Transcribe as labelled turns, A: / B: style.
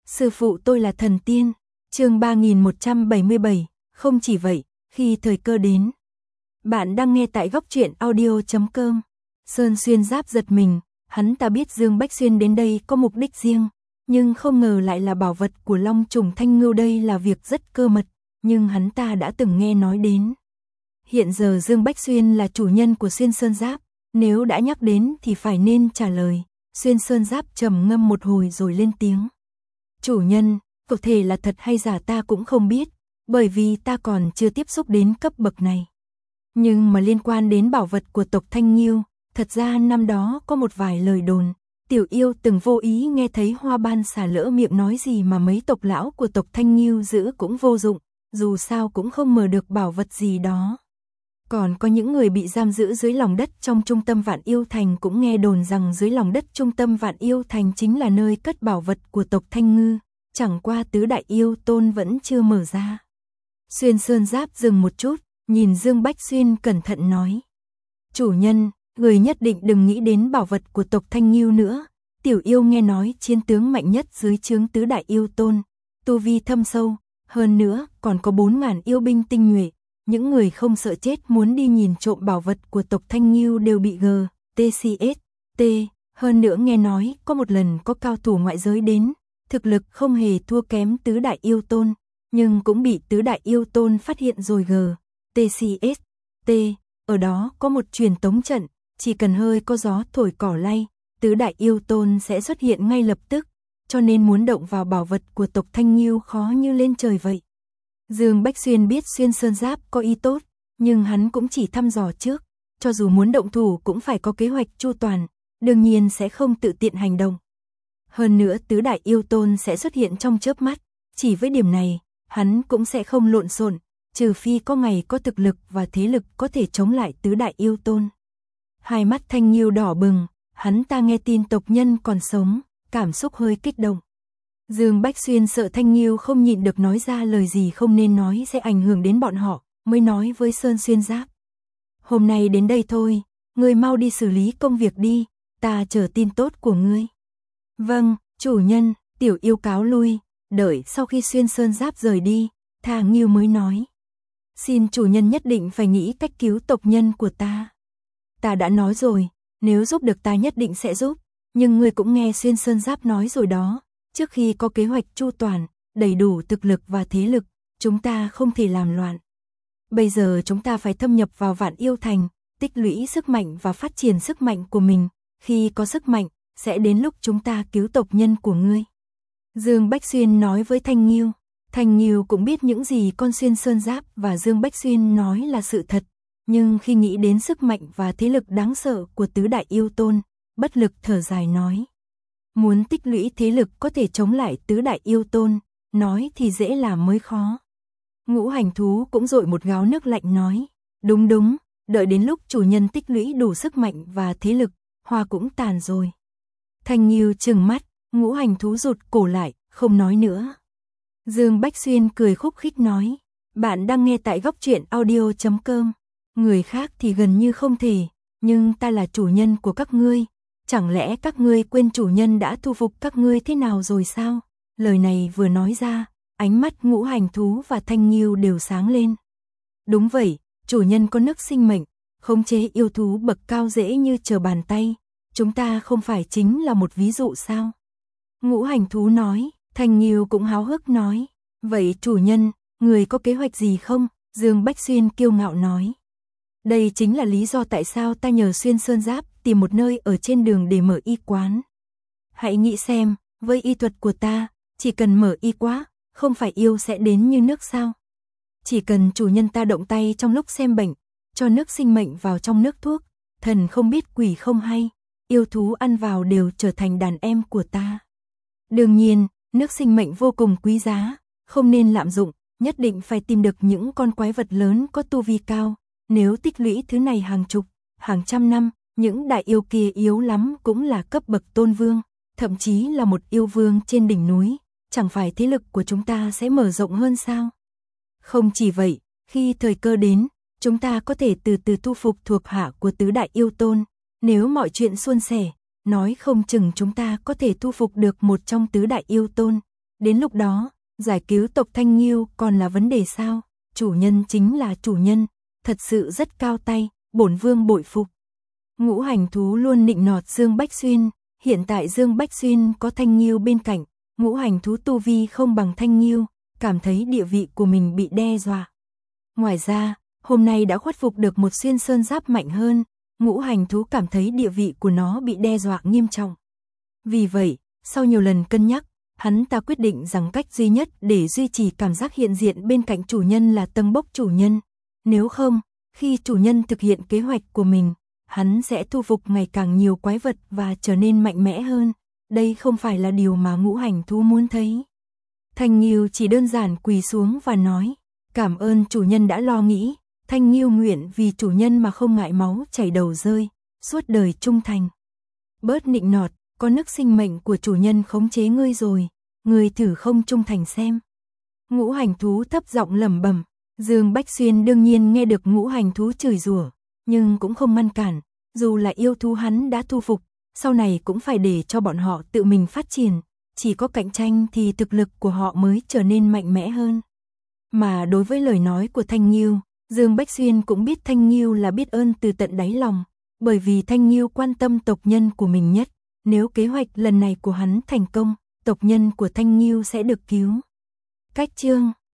A: Sư phụ tôi là thần tiên. Chương 3177, không chỉ vậy, khi thời cơ đến. Bạn đang nghe tại góc truyện audio.com. Sơn Xuyên Giáp giật mình, hắn ta biết Dương Bách Xuyên đến đây có mục đích riêng, nhưng không ngờ lại là bảo vật của Long Trùng Thanh Ngưu. Đây là việc rất cơ mật, nhưng hắn ta đã từng nghe nói đến. Hiện giờ Dương Bách Xuyên là chủ nhân của Xuyên Sơn Giáp, nếu đã nhắc đến thì phải nên trả lời. Xuyên Sơn Giáp trầm ngâm một hồi rồi lên tiếng. Chủ nhân, có thể là thật hay giả ta cũng không biết, bởi vì ta còn chưa tiếp xúc đến cấp bậc này. Nhưng mà liên quan đến bảo vật của tộc Thanh Ngưu, thật ra năm đó có một vài lời đồn, tiểu yêu từng vô ý nghe thấy Hoa Ban xả lỡ miệng nói gì mà mấy tộc lão của tộc Thanh Ngưu giữ cũng vô dụng, dù sao cũng không mở được bảo vật gì đó. Còn có những người bị giam giữ dưới lòng đất trong trung tâm Vạn Yêu Thành cũng nghe đồn rằng dưới lòng đất trung tâm Vạn Yêu Thành chính là nơi cất bảo vật của tộc Thanh Ngư, chẳng qua tứ đại yêu tôn vẫn chưa mở ra. Xuyên Sơn Giáp dừng một chút, nhìn Dương Bách Xuyên cẩn thận nói. Chủ nhân, người nhất định đừng nghĩ đến bảo vật của tộc Thanh Ngưu nữa, tiểu yêu nghe nói chiến tướng mạnh nhất dưới trướng tứ đại yêu tôn, tu vi thâm sâu, hơn nữa còn có 4.000 yêu binh tinh nhuệ. Những người không sợ chết muốn đi nhìn trộm bảo vật của tộc Thanh Ngưu đều bị GTCST, hơn nữa nghe nói có một lần có cao thủ ngoại giới đến, thực lực không hề thua kém tứ đại yêu tôn, nhưng cũng bị tứ đại yêu tôn phát hiện rồi. GTCST, ở đó có một truyền tống trận, chỉ cần hơi có gió thổi cỏ lay, tứ đại yêu tôn sẽ xuất hiện ngay lập tức, cho nên muốn động vào bảo vật của tộc Thanh Ngưu khó như lên trời vậy. Dương Bách Xuyên biết Xuyên Sơn Giáp có ý tốt, nhưng hắn cũng chỉ thăm dò trước, cho dù muốn động thủ cũng phải có kế hoạch chu toàn, đương nhiên sẽ không tự tiện hành động. Hơn nữa tứ đại yêu tôn sẽ xuất hiện trong chớp mắt, chỉ với điểm này, hắn cũng sẽ không lộn xộn, trừ phi có ngày có thực lực và thế lực có thể chống lại tứ đại yêu tôn. Hai mắt Thanh Ngưu đỏ bừng, hắn ta nghe tin tộc nhân còn sống, cảm xúc hơi kích động. Dương Bách Xuyên sợ Thanh Ngưu không nhịn được nói ra lời gì không nên nói sẽ ảnh hưởng đến bọn họ, mới nói với Sơn Xuyên Giáp. Hôm nay đến đây thôi, ngươi mau đi xử lý công việc đi, ta chờ tin tốt của ngươi. Vâng, chủ nhân, tiểu yêu cáo lui, đợi sau khi Xuyên Sơn Giáp rời đi, Thanh Ngưu mới nói. Xin chủ nhân nhất định phải nghĩ cách cứu tộc nhân của ta. Ta đã nói rồi, nếu giúp được ta nhất định sẽ giúp, nhưng ngươi cũng nghe Xuyên Sơn Giáp nói rồi đó. Trước khi có kế hoạch chu toàn, đầy đủ thực lực và thế lực, chúng ta không thể làm loạn. Bây giờ chúng ta phải thâm nhập vào Vạn Yêu Thành, tích lũy sức mạnh và phát triển sức mạnh của mình. Khi có sức mạnh, sẽ đến lúc chúng ta cứu tộc nhân của ngươi. Dương Bách Xuyên nói với Thanh Ngưu. Thanh Ngưu cũng biết những gì con Xuyên Sơn Giáp và Dương Bách Xuyên nói là sự thật. Nhưng khi nghĩ đến sức mạnh và thế lực đáng sợ của tứ đại yêu tôn, bất lực thở dài nói. Muốn tích lũy thế lực có thể chống lại tứ đại yêu tôn, nói thì dễ làm mới khó. Ngũ Hành Thú cũng dội một gáo nước lạnh nói, đúng, đợi đến lúc chủ nhân tích lũy đủ sức mạnh và thế lực, hoa cũng tàn rồi. Thanh Ngưu trừng mắt, Ngũ Hành Thú rụt cổ lại, không nói nữa. Dương Bách Xuyên cười khúc khích nói, bạn đang nghe tại góc truyện audio.com, người khác thì gần như không thể, nhưng ta là chủ nhân của các ngươi. Chẳng lẽ các ngươi quên chủ nhân đã thu phục các ngươi thế nào rồi sao? Lời này vừa nói ra, ánh mắt Ngũ Hành Thú và Thanh Ngưu đều sáng lên. Đúng vậy, chủ nhân có nước sinh mệnh, khống chế yêu thú bậc cao dễ như trở bàn tay. Chúng ta không phải chính là một ví dụ sao? Ngũ Hành Thú nói, Thanh Ngưu cũng háo hức nói. Vậy chủ nhân, người có kế hoạch gì không? Dương Bách Xuyên kiêu ngạo nói. Đây chính là lý do tại sao ta nhờ Xuyên Sơn Giáp tìm một nơi ở trên đường để mở y quán. Hãy nghĩ xem, với y thuật của ta, chỉ cần mở y quán, không phải yêu sẽ đến như nước sao? Chỉ cần chủ nhân ta động tay trong lúc xem bệnh, cho nước sinh mệnh vào trong nước thuốc, thần không biết quỷ không hay, yêu thú ăn vào đều trở thành đàn em của ta. Đương nhiên, nước sinh mệnh vô cùng quý giá, không nên lạm dụng, nhất định phải tìm được những con quái vật lớn có tu vi cao. Nếu tích lũy thứ này hàng chục, hàng trăm năm, những đại yêu kia yếu lắm cũng là cấp bậc tôn vương, thậm chí là một yêu vương trên đỉnh núi, chẳng phải thế lực của chúng ta sẽ mở rộng hơn sao? Không chỉ vậy, khi thời cơ đến, chúng ta có thể từ từ thu phục thuộc hạ của tứ đại yêu tôn, nếu mọi chuyện suôn sẻ, nói không chừng chúng ta có thể thu phục được một trong tứ đại yêu tôn, Đến lúc đó, giải cứu tộc Thanh Nghiêu còn là vấn đề sao? Chủ nhân chính là chủ nhân, thật sự rất cao tay, bổn vương bội phục. Ngũ hành thú luôn nịnh nọt Dương Bách Xuyên, hiện tại Dương Bách Xuyên có Thanh Nghiêu bên cạnh, ngũ hành thú tu vi không bằng Thanh Nghiêu, cảm thấy địa vị của mình bị đe dọa. Ngoài ra, hôm nay đã khuất phục được một xuyên sơn giáp mạnh hơn, ngũ hành thú cảm thấy địa vị của nó bị đe dọa nghiêm trọng. Vì vậy, sau nhiều lần cân nhắc, hắn ta quyết định rằng cách duy nhất để duy trì cảm giác hiện diện bên cạnh chủ nhân là tâng bốc chủ nhân. Nếu không, khi chủ nhân thực hiện kế hoạch của mình, hắn sẽ thu phục ngày càng nhiều quái vật và trở nên mạnh mẽ hơn. Đây không phải là điều mà ngũ hành thú muốn thấy. Thanh Nghiêu chỉ đơn giản quỳ xuống và nói, cảm ơn chủ nhân đã lo nghĩ, Thanh Nghiêu nguyện vì chủ nhân mà không ngại máu chảy đầu rơi, suốt đời trung thành. Bớt nịnh nọt, có nước sinh mệnh của chủ nhân khống chế ngươi rồi, ngươi thử không trung thành xem. Ngũ hành thú thấp giọng lẩm bẩm, Dương Bách Xuyên đương nhiên nghe được ngũ hành thú chửi rủa, nhưng cũng không ngăn cản, dù là yêu thú hắn đã thu phục, sau này cũng phải để cho bọn họ tự mình phát triển, chỉ có cạnh tranh thì thực lực của họ mới trở nên mạnh mẽ hơn. Mà đối với lời nói của Thanh Nghiêu, Dương Bách Xuyên cũng biết Thanh Nghiêu là biết ơn từ tận đáy lòng, bởi vì Thanh Nghiêu quan tâm tộc nhân của mình nhất, nếu kế hoạch lần này của hắn thành công, tộc nhân của Thanh Nghiêu sẽ được cứu. Cách chương